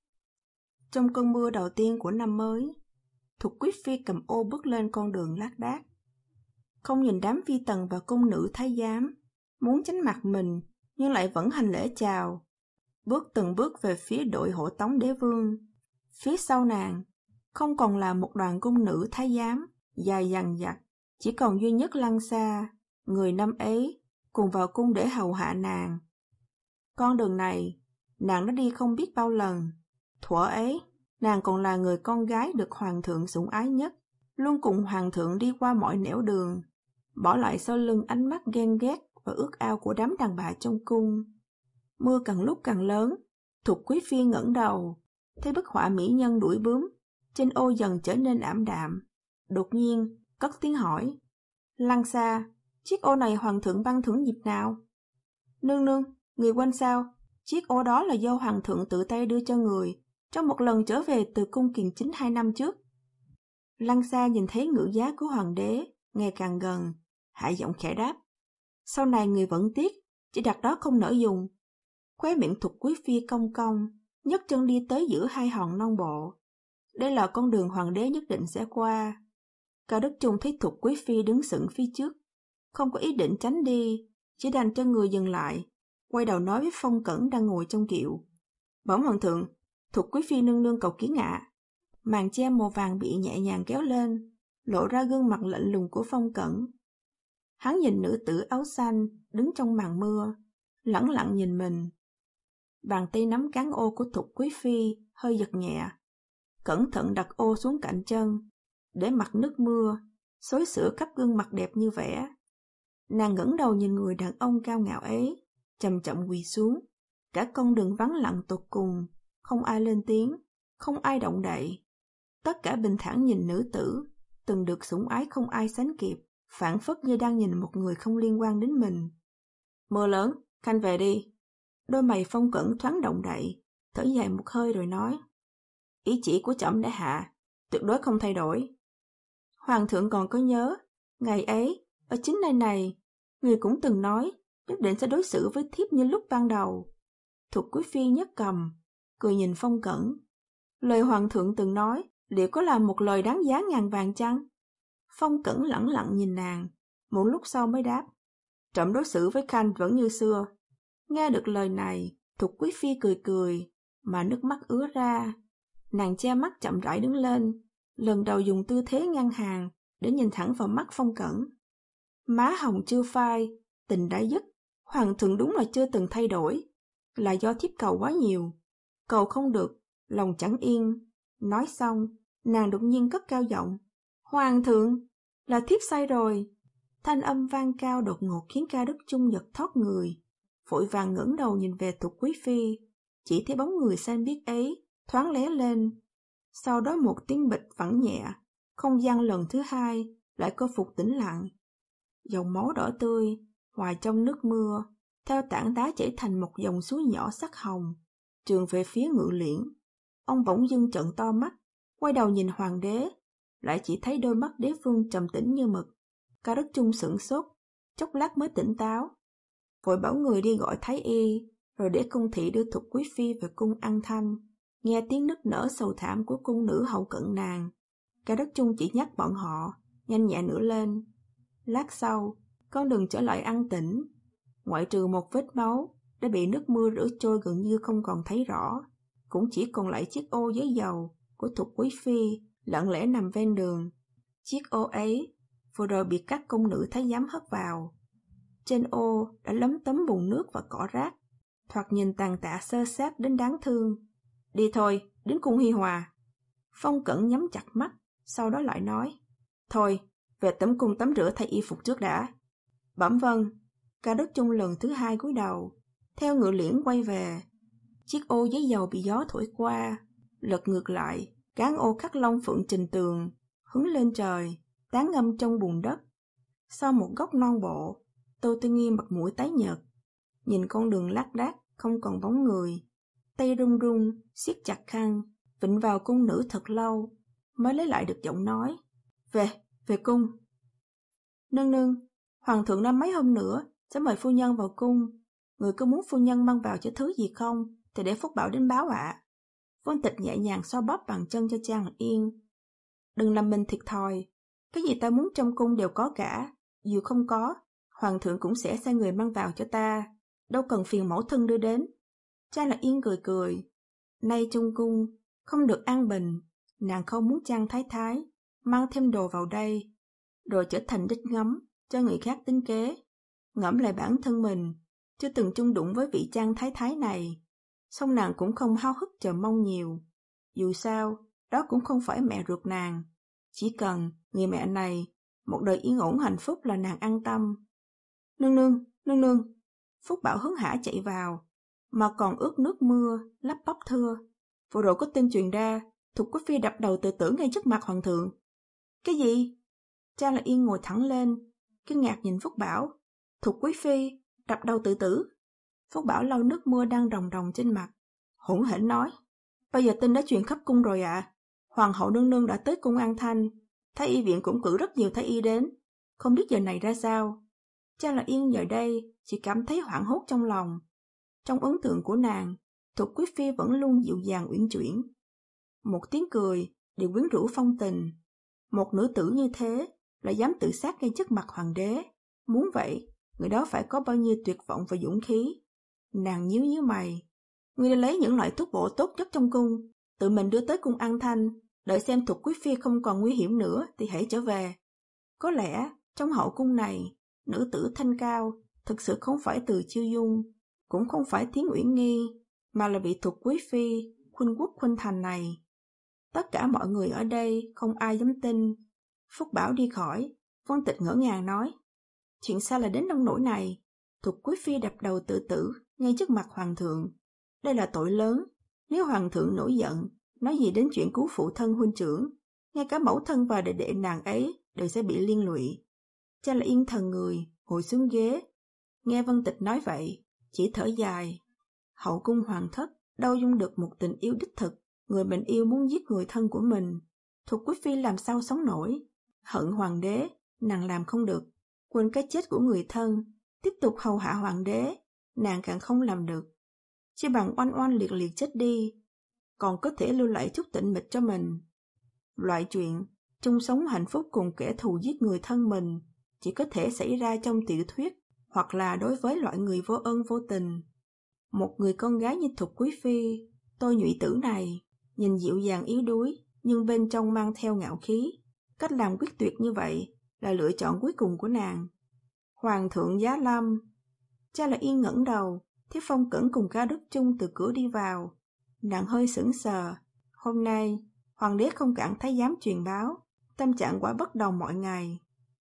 Trong cơn mưa đầu tiên của năm mới, Thục Quý Phi cầm ô bước lên con đường lác đác. Không nhìn đám phi tần và cung nữ thái giám, muốn tránh mặt mình nhưng lại vẫn hành lễ chào. Bước từng bước về phía đội hộ tống đế vương. Phía sau nàng, không còn là một đoàn cung nữ thái giám, dài dằng dặc, chỉ còn duy nhất Lăng Sa, người năm ấy, cùng vào cung để hầu hạ nàng. Con đường này, nàng đã đi không biết bao lần. Thuở ấy, nàng còn là người con gái được hoàng thượng sủng ái nhất. luôn cùng hoàng thượng đi qua mọi nẻo đường, bỏ lại sau lưng ánh mắt ghen ghét và ước ao của đám đàn bà trong cung. Mưa càng lúc càng lớn, Thục quý phi ngẩng đầu, thấy bức họa mỹ nhân đuổi bướm trên ô dần trở nên ảm đạm. Đột nhiên, cất tiếng hỏi, Lăng Xa, chiếc ô này hoàng thượng ban thưởng dịp nào? Nương nương, người quên sao? Chiếc ô đó là do hoàng thượng tự tay đưa cho người trong một lần trở về từ cung Kiền Chính hai năm trước. Lăng Xa nhìn thấy ngự giá của hoàng đế ngày càng gần, hạ giọng khẽ đáp. Sau này người vẫn tiếc, chỉ đặt đó không nỡ dùng. Khóe miệng Thục quý phi cong cong, nhấc chân đi tới giữa hai hòn non bộ. Đây là con đường hoàng đế nhất định sẽ qua. Cao Đức Trung thấy Thục quý phi đứng sững phía trước, không có ý định tránh đi, chỉ đành cho người dừng lại, quay đầu nói với Phong Cẩn đang ngồi trong kiệu. Bẩm hoàng thượng, Thục quý phi nương nương cầu kiến ạ. Màn che màu vàng bị nhẹ nhàng kéo lên, lộ ra gương mặt lạnh lùng của Phong Cẩn. Hắn nhìn nữ tử áo xanh đứng trong màn mưa, lẳng lặng nhìn mình. Bàn tay nắm cán ô của Thục quý phi hơi giật nhẹ, cẩn thận đặt ô xuống cạnh chân, để mặt nước mưa xối xửa khắp gương mặt đẹp như vẽ. Nàng ngẩng đầu nhìn người đàn ông cao ngạo ấy, chậm chậm quỳ xuống. Cả con đường vắng lặng tột cùng, không ai lên tiếng, không ai động đậy. Tất cả bình thản nhìn nữ tử, từng được sủng ái không ai sánh kịp, phảng phất như đang nhìn một người không liên quan đến mình. Mưa lớn, khanh về đi. Đôi mày Phong Cẩn thoáng động đậy, thở dài một hơi rồi nói. Ý chỉ của trẫm đã hạ, tuyệt đối không thay đổi. Hoàng thượng còn có nhớ, ngày ấy, ở chính nơi này, người cũng từng nói, nhất định sẽ đối xử với thiếp như lúc ban đầu. Thục quý phi nhấc cầm, cười nhìn Phong Cẩn. Lời hoàng thượng từng nói, liệu có là một lời đáng giá ngàn vàng chăng? Phong Cẩn lẳng lặng nhìn nàng, một lúc sau mới đáp. Trẫm đối xử với khanh vẫn như xưa. Nghe được lời này, Thục quý phi cười cười, mà nước mắt ứa ra. Nàng che mắt chậm rãi đứng lên, lần đầu dùng tư thế ngăn hàng để nhìn thẳng vào mắt Phong Cẩn. Má hồng chưa phai, tình đã dứt, hoàng thượng đúng là chưa từng thay đổi, là do thiếp cầu quá nhiều. Cầu không được, lòng chẳng yên. Nói xong, nàng đột nhiên cất cao giọng. Hoàng thượng, là thiếp sai rồi. Thanh âm vang cao đột ngột khiến Cao Đức Trung giật thót người, vội vàng ngẩng đầu nhìn về Thục quý phi, chỉ thấy bóng người xanh biếc ấy thoáng lé lên. Sau đó một tiếng bịch vẳng nhẹ, không gian lần thứ hai lại khôi phục tĩnh lặng. Dòng máu đỏ tươi hòa trong nước mưa, theo tảng đá chảy thành một dòng suối nhỏ sắc hồng, trườn về phía Ngự Liễn. Ông bỗng dưng trợn to mắt, quay đầu nhìn hoàng đế, lại chỉ thấy đôi mắt đế vương trầm tĩnh như mực. Cao Đức Trung sửng sốt, chốc lát mới tỉnh táo, vội bảo người đi gọi thái y, rồi để cung thị đưa Thục quý phi về cung An Thanh. Nghe tiếng nức nở sầu thảm của cung nữ hậu cận nàng, Cao Đức Trung chỉ nhắc bọn họ nhanh nhẹ nữa lên. Lát sau, con đường trở lại an tĩnh, ngoại trừ một vết máu đã bị nước mưa rửa trôi gần như không còn thấy rõ, cũng chỉ còn lại chiếc ô giấy dầu của Thục quý phi lặng lẽ nằm ven đường. Chiếc ô ấy vừa rồi bị các cung nữ thái giám hất vào. Trên ô đã lấm tấm bùn nước và cỏ rác, thoạt nhìn tàn tạ xơ xác đến đáng thương. Đi thôi, đến cung Hi Hòa. Phong Cẩn nhắm chặt mắt, sau đó lại nói. Thôi, về tẩm cung tắm rửa thay y phục trước đã. Bẩm vâng. Cao Đức Trung lần thứ hai cúi đầu, theo Ngự Liễn quay về. Chiếc ô giấy dầu bị gió thổi qua, lật ngược lại, cán ô khắc long phượng trình tường, hướng lên trời, tán ngâm trong bùn đất. Sau một góc non bộ, Tô Tư Nghi mặt mũi tái nhợt, nhìn con đường lác đác không còn bóng người, tay run run siết chặt khăn, vịn vào cung nữ thật lâu, mới lấy lại được giọng nói. Về, về cung. Nương nương, hoàng thượng năm mấy hôm nữa sẽ mời phu nhân vào cung. Người có muốn phu nhân mang vào cho thứ gì không, thì để Phúc Bảo đến báo ạ. À. Vân Tịch nhẹ nhàng xoa bóp bàn chân cho Trang yên. Đừng làm mình thiệt thòi, cái gì ta muốn trong cung đều có cả, dù không có, hoàng thượng cũng sẽ sai người mang vào cho ta, đâu cần phiền mẫu thân đưa đến. Trang là yên cười cười. Nay trong cung không được an bình, nàng không muốn Trang thái thái mang thêm đồ vào đây, rồi trở thành đích ngắm cho người khác tính kế. Ngẫm lại bản thân mình, chưa từng chung đụng với vị Trang thái thái này, song nàng cũng không háo hức chờ mong nhiều. Dù sao, đó cũng không phải mẹ ruột nàng, chỉ cần Người mẹ này, một đời yên ổn hạnh phúc là nàng an tâm. Nương nương, nương nương. Phúc Bảo hớn hả chạy vào, mà còn ướt nước mưa, lắp bắp thưa. Vừa rồi có tin truyền ra, Thục Quý Phi đập đầu tự tử ngay trước mặt hoàng thượng. Cái gì? Cha là Yên ngồi thẳng lên, kinh ngạc nhìn Phúc Bảo. Thục Quý Phi, đập đầu tự tử. Phúc Bảo lau nước mưa đang ròng ròng trên mặt, hỗn hển nói. Bây giờ tin đã truyền khắp cung rồi ạ. À. Hoàng hậu nương nương đã tới cung An Thanh, Thái y viện cũng cử rất nhiều thái y đến, không biết giờ này ra sao. Cha là Yên giờ đây chỉ cảm thấy hoảng hốt trong lòng. Trong ấn tượng của nàng, Thục Quý Phi vẫn luôn dịu dàng uyển chuyển. Một tiếng cười đều quyến rũ phong tình. Một nữ tử như thế lại dám tự sát ngay trước mặt hoàng đế. Muốn vậy, người đó phải có bao nhiêu tuyệt vọng và dũng khí. Nàng nhíu nhíu mày. Ngươi đã lấy những loại thuốc bổ tốt nhất trong cung, tự mình đưa tới cung An Thanh, đợi xem Thục Quý Phi không còn nguy hiểm nữa thì hãy trở về. Có lẽ, trong hậu cung này, nữ tử thanh cao thực sự không phải Từ Chiêu Dung, cũng không phải Thiến Uyển Nghi, mà là vị Thục Quý Phi, khuynh quốc khuynh thành này. Tất cả mọi người ở đây không ai dám tin. Phúc Bảo đi khỏi, Vân Tịch ngỡ ngàng nói. Chuyện sao lại đến nông nỗi này? Thục Quý Phi đập đầu tự tử ngay trước mặt hoàng thượng. Đây là tội lớn. Nếu hoàng thượng nổi giận, nói gì đến chuyện cứu phụ thân huynh trưởng, ngay cả mẫu thân và đệ đệ nàng ấy đều sẽ bị liên lụy. Cha là Yên thần người, ngồi xuống ghế. Nghe Vân Tịch nói vậy, chỉ thở dài. Hậu cung hoàng thất đâu dung được một tình yêu đích thực, người mình yêu muốn giết người thân của mình. Thục Quý Phi làm sao sống nổi? Hận hoàng đế, nàng làm không được. Quên cái chết của người thân, tiếp tục hầu hạ hoàng đế, nàng càng không làm được. Chỉ bằng oanh oanh liệt liệt chết đi, còn có thể lưu lại chút tịnh mịch cho mình. Loại chuyện chung sống hạnh phúc cùng kẻ thù giết người thân mình chỉ có thể xảy ra trong tiểu thuyết hoặc là đối với loại người vô ơn vô tình. Một người con gái như Thục Quý Phi, Tôi Nhụy Tử này, nhìn dịu dàng yếu đuối nhưng bên trong mang theo ngạo khí. Cách làm quyết tuyệt như vậy là lựa chọn cuối cùng của nàng. Hoàng thượng giá lâm. Cha là Yên ngẩng đầu, Thiếp Phong Cẩn cùng Cao Đức Chung từ cửa đi vào. Nàng hơi sững sờ. Hôm nay, hoàng đế không cản thái giám truyền báo, tâm trạng quả bất đồng mọi ngày.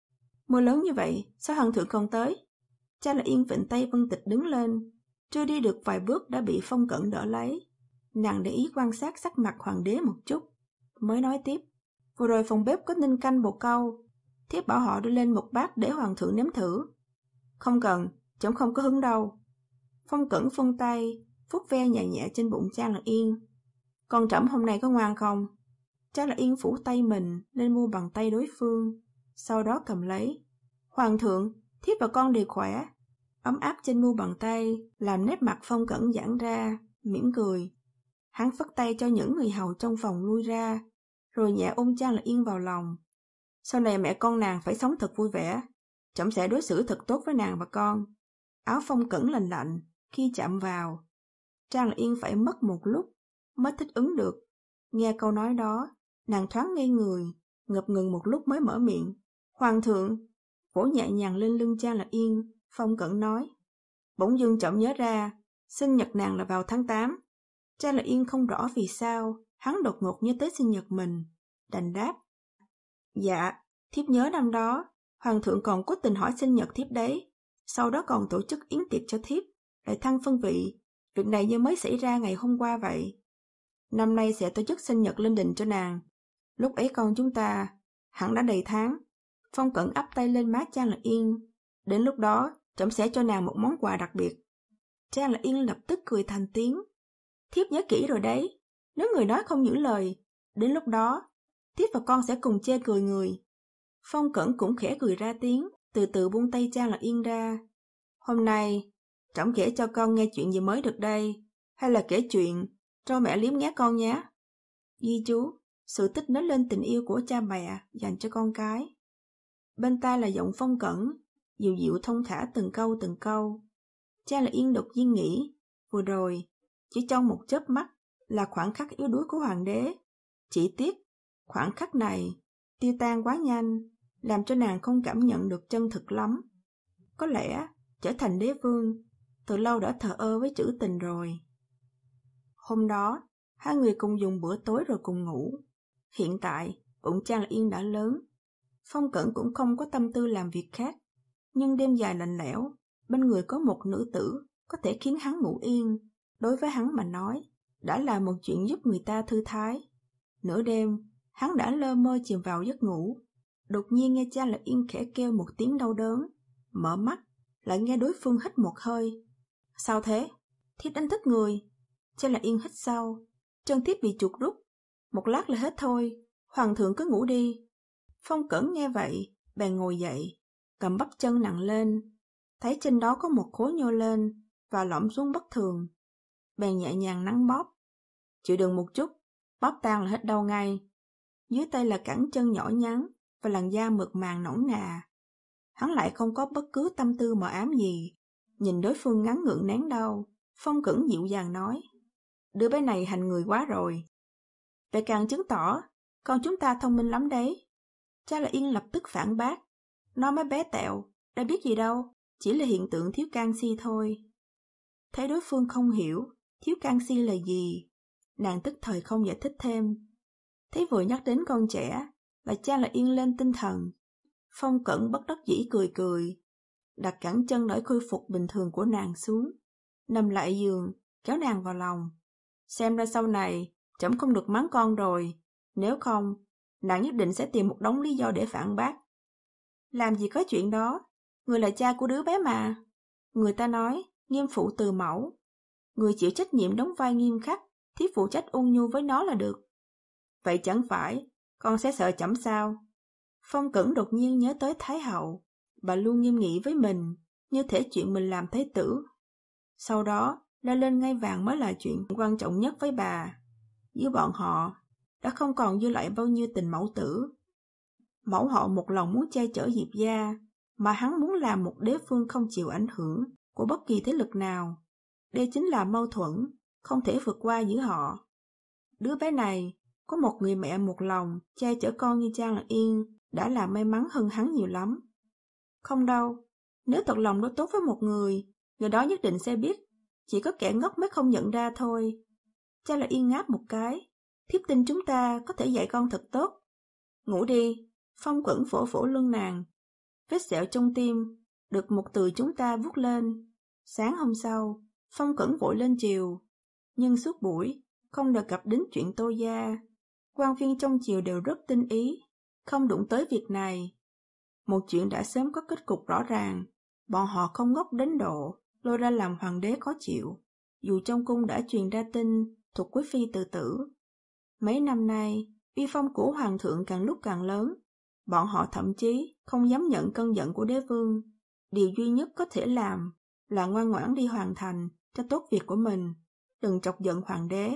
Mưa lớn như vậy, sao hoàng thượng còn tới? Cha là Yên vịnh tay Vân Tịch đứng lên, chưa đi được vài bước đã bị Phong Cẩn đỡ lấy. Nàng để ý quan sát sắc mặt hoàng đế một chút, mới nói tiếp. Vừa rồi phòng bếp có ninh canh bồ câu, thiếp bảo họ đưa lên một bát để hoàng thượng nếm thử. Không cần, trẫm không có hứng đâu. Phong Cẩn phân tay, vuốt ve nhẹ nhẹ trên bụng cha là Yên. Con trẫm hôm nay có ngoan không? Cha là Yên phủ tay mình lên mu bàn tay đối phương, sau đó cầm lấy. Hoàng thượng, thiếp và con đều khỏe. Ấm áp trên mu bàn tay làm nét mặt Phong Cẩn giãn ra, mỉm cười. Hắn phất tay cho những người hầu trong phòng lui ra, rồi nhẹ ôm cha là Yên vào lòng. Sau này mẹ con nàng phải sống thật vui vẻ, trẫm sẽ đối xử thật tốt với nàng và con. Áo Phong Cẩn lành lạnh khi chạm vào. Trang là Yên phải mất một lúc mới thích ứng được. Nghe câu nói đó, nàng thoáng ngây người, ngập ngừng một lúc mới mở miệng. Hoàng thượng, vỗ nhẹ nhàng lên lưng Trang là Yên, Phong Cẩn nói. Bỗng dưng trẫm nhớ ra, sinh nhật nàng là vào tháng tám. Trang là Yên không rõ vì sao hắn đột ngột nhớ tới sinh nhật mình, đành đáp. Dạ, thiếp nhớ năm đó, hoàng thượng còn cố tình hỏi sinh nhật thiếp đấy, sau đó còn tổ chức yến tiệc cho thiếp, lại thăng phân vị, việc này như mới xảy ra ngày hôm qua vậy. Năm nay sẽ tổ chức sinh nhật linh đình cho nàng, lúc ấy con chúng ta hẳn đã đầy tháng. Phong Cẩn áp tay lên má Trang là Yên, đến lúc đó trẫm sẽ cho nàng một món quà đặc biệt. Trang là Yên lập tức cười thành tiếng. Thiếp nhớ kỹ rồi đấy, nếu người nói không giữ lời, đến lúc đó thiếp và con sẽ cùng chê cười người. Phong Cẩn cũng khẽ cười ra tiếng, từ từ buông tay Trang là Yên ra. Hôm nay, trẫm kể cho con nghe chuyện gì mới được đây, hay là kể chuyện cho mẹ liếm nhá con nhé. Ghi chú, sự tích nói lên tình yêu của cha mẹ dành cho con cái. Bên tai là giọng Phong Cẩn, dịu dịu thông thả từng câu từng câu. Cha là Yên đột nhiên nghĩ, vừa rồi, chỉ trong một chớp mắt là khoảnh khắc yếu đuối của hoàng đế. Chỉ tiếc, khoảnh khắc này tiêu tan quá nhanh, làm cho nàng không cảm nhận được chân thực lắm. Có lẽ, trở thành đế vương, từ lâu đã thờ ơ với trữ tình rồi. Hôm đó, hai người cùng dùng bữa tối rồi cùng ngủ. Hiện tại, bụng Trang là Yên đã lớn. Phong Cẩn cũng không có tâm tư làm việc khác, nhưng đêm dài lạnh lẽo, bên người có một nữ tử có thể khiến hắn ngủ yên. Đối với hắn mà nói, đã là một chuyện giúp người ta thư thái. Nửa đêm, hắn đã lơ mơ chìm vào giấc ngủ. Đột nhiên nghe cha Lạc Yên khẽ kêu một tiếng đau đớn. Mở mắt, lại nghe đối phương hít một hơi. Sao thế? Thiếp đánh thức người. Cha Lạc Yên hít sâu. Chân thiếp bị chuột rút. Một lát là hết thôi. Hoàng thượng cứ ngủ đi. Phong Cẩn nghe vậy, bèn ngồi dậy, cầm bắp chân nặng lên. Thấy trên đó có một khối nhô lên và lõm xuống bất thường. Bèn nhẹ nhàng nắn bóp. Chịu đựng một chút, bóp tan là hết đau ngay. Dưới tay là cẳng chân nhỏ nhắn và làn da mượt màng nõn nà. Hắn lại không có bất cứ tâm tư mờ ám gì. Nhìn đối phương ngắn ngượng nén đau, Phong Cẩn dịu dàng nói: Đứa bé này hành người quá rồi. Vậy càng chứng tỏ con chúng ta thông minh lắm đấy. Cha Lạc Yên lập tức phản bác: Nó mới bé tẹo, đã biết gì đâu, chỉ là hiện tượng thiếu canxi thôi. Thấy đối phương không hiểu thiếu canxi là gì, nàng tức thời không giải thích thêm. Thấy vừa nhắc đến con trẻ là cha Lạc Yên lên tinh thần. Phong Cẩn bất đắc dĩ cười cười, đặt cẳng chân để khôi phục bình thường của nàng xuống, nằm lại giường, kéo nàng vào lòng. Xem ra sau này trẫm không được mắng con rồi, nếu không, nàng nhất định sẽ tìm một đống lý do để phản bác. Làm gì có chuyện đó, người là cha của đứa bé mà. Người ta nói, nghiêm phụ từ mẫu. Người chịu trách nhiệm đóng vai nghiêm khắc, thiếp phụ trách ôn nhu với nó là được. Vậy chẳng phải, con sẽ sợ trẫm sao? Phong Cẩn đột nhiên nhớ tới Thái hậu, bà luôn nghiêm nghị với mình, như thể chuyện mình làm thái tử. Sau đó, leo lên ngai vàng mới là chuyện quan trọng nhất với bà. Giữa bọn họ, đã không còn dư lại bao nhiêu tình mẫu tử. Mẫu hậu một lòng muốn che chở Diệp gia, mà hắn muốn làm một đế vương không chịu ảnh hưởng của bất kỳ thế lực nào. Đây chính là mâu thuẫn, không thể vượt qua giữa họ. Đứa bé này, có một người mẹ một lòng che chở con như cha Lạc Yên, đã là may mắn hơn hắn nhiều lắm. Không đâu, nếu thật lòng đối tốt với một người, người đó nhất định sẽ biết, chỉ có kẻ ngốc mới không nhận ra thôi. Cha Lạc Yên ngáp một cái, thiếp tin chúng ta có thể dạy con thật tốt. Ngủ đi. Phong Cẩn vỗ vỗ lưng nàng. Vết sẹo trong tim được một từ chúng ta vuốt lên. Sáng hôm sau, Phong Cẩn vội lên triều, nhưng suốt buổi không đề cập đến chuyện Tô gia. Quan viên trong triều đều rất tinh ý, không đụng tới việc này. Một chuyện đã sớm có kết cục rõ ràng, bọn họ không ngốc đến độ lôi ra làm hoàng đế khó chịu. Dù trong cung đã truyền ra tin Thục quý phi tự tử. Mấy năm nay, uy phong của hoàng thượng càng lúc càng lớn. Bọn họ thậm chí không dám nhận cơn giận của đế vương. Điều duy nhất có thể làm là ngoan ngoãn đi hoàn thành cho tốt việc của mình, đừng chọc giận hoàng đế.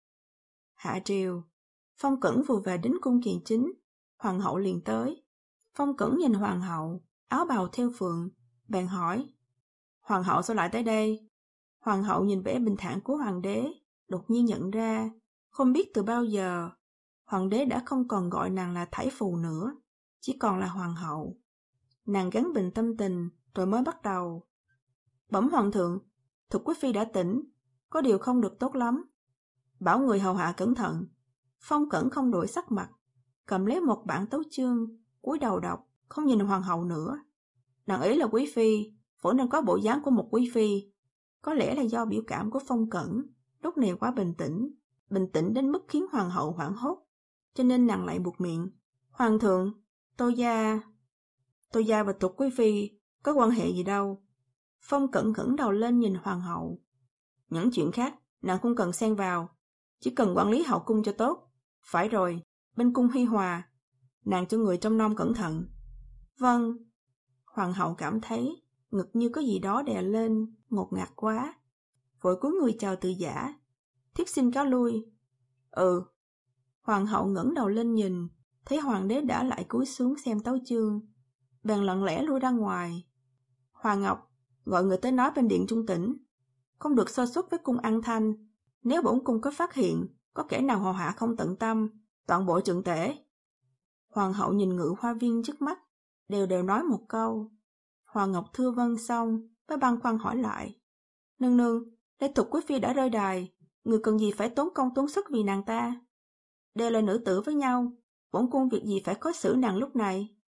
Hạ triều, Phong Cẩn vừa về đến cung Kiền Chính, hoàng hậu liền tới. Phong Cẩn nhìn hoàng hậu, áo bào thêu phượng, bèn hỏi: Hoàng hậu sao lại tới đây? Hoàng hậu nhìn vẻ bình thản của hoàng đế, đột nhiên nhận ra, không biết từ bao giờ, hoàng đế đã không còn gọi nàng là thải phù nữa, chỉ còn là hoàng hậu. Nàng gắn bình tâm tình, rồi mới bắt đầu. Bẩm hoàng thượng, Thục quý phi đã tỉnh, có điều không được tốt lắm. Bảo người hầu hạ cẩn thận. Phong Cẩn không đổi sắc mặt, cầm lấy một bản tấu chương, cúi đầu đọc, không nhìn hoàng hậu nữa. Nàng ấy là quý phi, vốn nên có bộ dáng của một quý phi. Có lẽ là do biểu cảm của Phong Cẩn lúc này quá bình tĩnh, bình tĩnh đến mức khiến hoàng hậu hoảng hốt, cho nên nàng lại buột miệng. Hoàng thượng, Tô gia... Tô gia và Thục quý phi có quan hệ gì đâu. Phong Cẩn ngẩng đầu lên nhìn hoàng hậu. Những chuyện khác nàng không cần xen vào, chỉ cần quản lý hậu cung cho tốt. Phải rồi, bên cung Hi Hòa, nàng cho người trông nom cẩn thận. Vâng. Hoàng hậu cảm thấy ngực như có gì đó đè lên, ngột ngạt quá, vội cúi người chào từ giả. Thiếp xin cáo lui. Ừ. Hoàng hậu ngẩng đầu lên nhìn, thấy hoàng đế đã lại cúi xuống xem tấu chương, bèn lặng lẽ lui ra ngoài. Hoàng Ngọc, gọi người tới nói bên điện trung tĩnh, không được sơ suất với cung An Thanh. Nếu bổn cung có phát hiện có kẻ nào hầu hạ không tận tâm, toàn bộ trượng tể. Hoàng hậu nhìn ngự hoa viên trước mắt, đều đều nói một câu. Hoàng Ngọc thưa vâng xong, mới băn khoăn hỏi lại. Nương nương, đây Thục quý phi đã rơi đài, người cần gì phải tốn công tốn sức vì nàng ta? Đều là nữ tử với nhau, bổn cung việc gì phải khó xử nàng lúc này?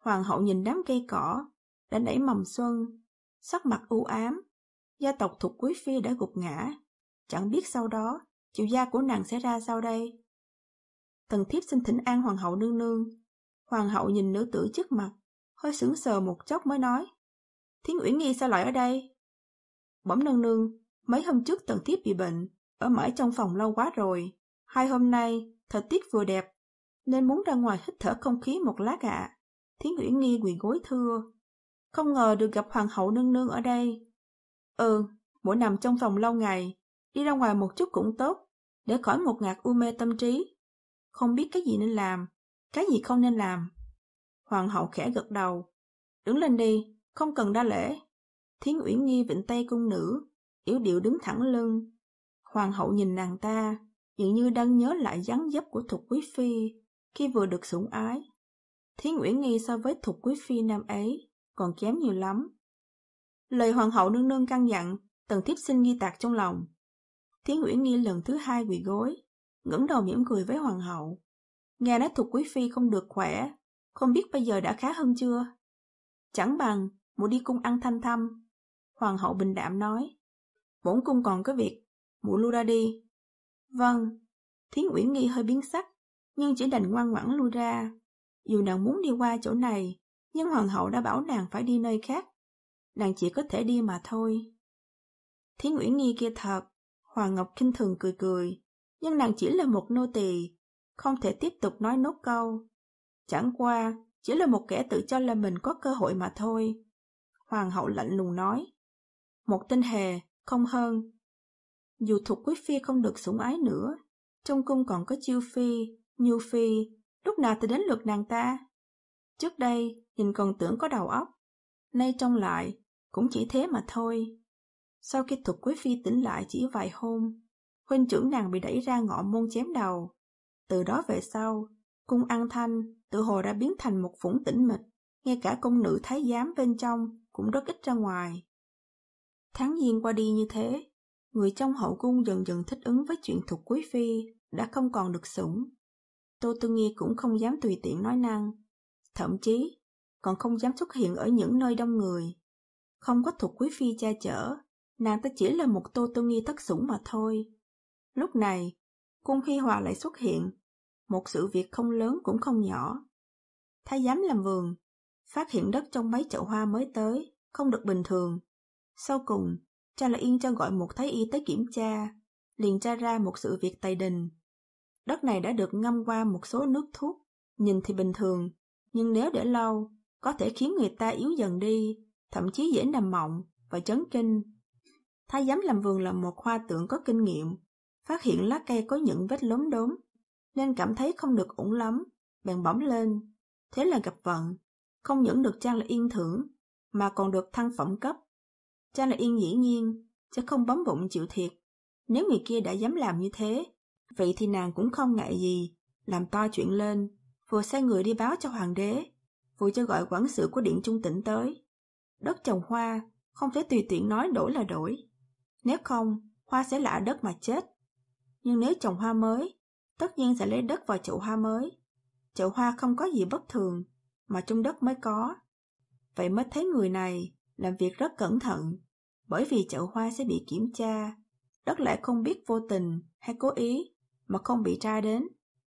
Hoàng hậu nhìn đám cây cỏ đã nảy mầm xuân, sắc mặt u ám. Gia tộc Thục Quý Phi đã gục ngã. Chẳng biết sau đó, chiều gia của nàng sẽ ra sao đây? Tần thiếp xin thỉnh an hoàng hậu nương nương. Hoàng hậu nhìn nữ tử trước mặt, hơi sững sờ một chốc mới nói. Thiến Uyển Nghi sao lại ở đây? Bẩm nương nương, mấy hôm trước tần thiếp bị bệnh, ở mãi trong phòng lâu quá rồi. Hai hôm nay, thời tiết vừa đẹp, nên muốn ra ngoài hít thở không khí một lát ạ. À. Thiến Uyển Nghi quỳ gối thưa. Không ngờ được gặp hoàng hậu nương nương ở đây. Ừ, mỗi nằm trong phòng lâu ngày, đi ra ngoài một chút cũng tốt, để khỏi ngột ngạt u mê tâm trí. Không biết cái gì nên làm, cái gì không nên làm. Hoàng hậu khẽ gật đầu. Đứng lên đi, không cần đa lễ. Thiến Uyển Nghi vịnh tay cung nữ, yểu điệu đứng thẳng lưng. Hoàng hậu nhìn nàng ta, dường như đang nhớ lại dáng dấp của Thục Quý Phi khi vừa được sủng ái. Thiến Uyển Nghi so với Thục Quý Phi năm ấy còn kém nhiều lắm. Lời hoàng hậu nương nương căn dặn, tần thiếp xin ghi tạc trong lòng. Thiến Uyển Nghi lần thứ hai quỳ gối, ngẩng đầu mỉm cười với hoàng hậu. Nghe nói Thục Quý Phi không được khỏe, không biết bây giờ đã khá hơn chưa? Chẳng bằng, muội đi cung ăn thanh thăm. Hoàng hậu bình đạm nói. Bổn cung còn có việc, muội lui ra đi. Vâng. Thiến Uyển Nghi hơi biến sắc, nhưng chỉ đành ngoan ngoãn lui ra. Dù nàng muốn đi qua chỗ này, nhưng hoàng hậu đã bảo nàng phải đi nơi khác. Nàng chỉ có thể đi mà thôi. Thiến Uyển Nghi kia thật, Hoàng Ngọc khinh thường cười cười, nhưng nàng chỉ là một nô tỳ, không thể tiếp tục nói nốt câu. Chẳng qua, chỉ là một kẻ tự cho là mình có cơ hội mà thôi. Hoàng hậu lạnh lùng nói. Một tên hề, không hơn. Dù Thục Quý Phi không được sủng ái nữa, trong cung còn có Chiêu Phi, Nhu Phi, lúc nào thì đến lượt nàng ta. Trước đây, nhìn còn tưởng có đầu óc, nay trông lại, cũng chỉ thế mà thôi. Sau khi Thục Quý Phi tỉnh lại chỉ vài hôm, huynh trưởng nàng bị đẩy ra ngọ môn chém đầu. Từ đó về sau, cung An Thanh tự hồ đã biến thành một vũng tĩnh mịch, ngay cả công nữ thái giám bên trong cũng rất ít ra ngoài. Tháng giêng qua đi như thế, người trong hậu cung dần dần thích ứng với chuyện Thục Quý Phi đã không còn được sủng. Tô Tư Nghi cũng không dám tùy tiện nói năng, thậm chí còn không dám xuất hiện ở những nơi đông người. Không có Thục Quý Phi che chở, nàng ta chỉ là một Tô Tư Nghi thất sủng mà thôi. Lúc này, cung Hi Hòa lại xuất hiện, một sự việc không lớn cũng không nhỏ. Thái giám làm vườn, phát hiện đất trong mấy chậu hoa mới tới, không được bình thường. Sau cùng, cha là yên cho gọi một thái y tới kiểm tra, liền tra ra một sự việc tày đình. Đất này đã được ngâm qua một số nước thuốc, nhìn thì bình thường, nhưng nếu để lâu, có thể khiến người ta yếu dần đi, thậm chí dễ nằm mộng và chấn kinh. Thái giám làm vườn là một hoa tượng có kinh nghiệm, phát hiện lá cây có những vết lốm đốm, nên cảm thấy không được ổn lắm, bèn bấm lên. Thế là gặp vận, không những được Trang Là Yên thưởng, mà còn được thăng phẩm cấp. Trang Là Yên dĩ nhiên sẽ không bấm bụng chịu thiệt. Nếu người kia đã dám làm như thế, vậy thì nàng cũng không ngại gì, làm to chuyện lên, vừa sai người đi báo cho hoàng đế, vừa cho gọi quản sự của điện Trung Tĩnh tới. Đất trồng hoa, không thể tùy tiện nói đổi là đổi. Nếu không, hoa sẽ lạ đất mà chết. Nhưng nếu trồng hoa mới, tất nhiên sẽ lấy đất vào chậu hoa mới. Chậu hoa không có gì bất thường, mà trong đất mới có. Vậy mới thấy người này làm việc rất cẩn thận, bởi vì chậu hoa sẽ bị kiểm tra, đất lại không biết vô tình hay cố ý mà không bị tra đến.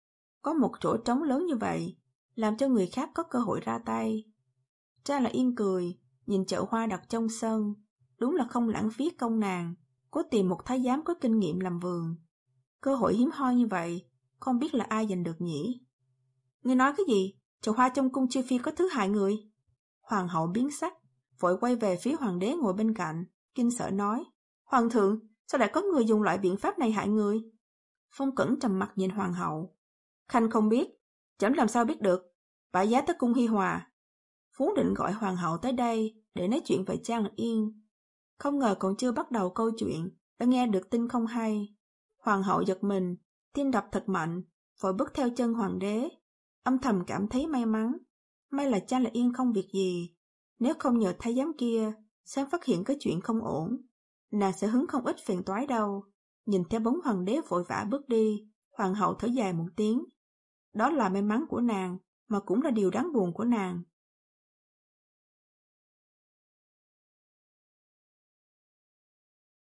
Có một chỗ trống lớn như vậy, làm cho người khác có cơ hội ra tay. Trang Là Yên cười, nhìn chậu hoa đặt trong sân, đúng là không lãng phí công nàng, cố tìm một thái giám có kinh nghiệm làm vườn. Cơ hội hiếm hoi như vậy, không biết là ai giành được nhỉ? Ngươi nói cái gì? Chậu hoa trong cung Chiêu Phi có thứ hại người? Hoàng hậu biến sắc, vội quay về phía hoàng đế ngồi bên cạnh, kinh sợ nói. Hoàng thượng, sao lại có người dùng loại biện pháp này hại người? Phong Cẩn trầm mặt nhìn hoàng hậu. Khanh không biết, chấm làm sao biết được, bả giá tới cung Hi Hòa. Vốn định gọi hoàng hậu tới đây để nói chuyện về Trang Là Yên. Không ngờ còn chưa bắt đầu câu chuyện, đã nghe được tin không hay. Hoàng hậu giật mình, tim đập thật mạnh, vội bước theo chân hoàng đế, âm thầm cảm thấy may mắn. May là Trang Là Yên không việc gì, nếu không nhờ thái giám kia, sớm phát hiện có chuyện không ổn, nàng sẽ hứng không ít phiền toái đâu. Nhìn theo bóng hoàng đế vội vã bước đi, hoàng hậu thở dài một tiếng. Đó là may mắn của nàng, mà cũng là điều đáng buồn của nàng.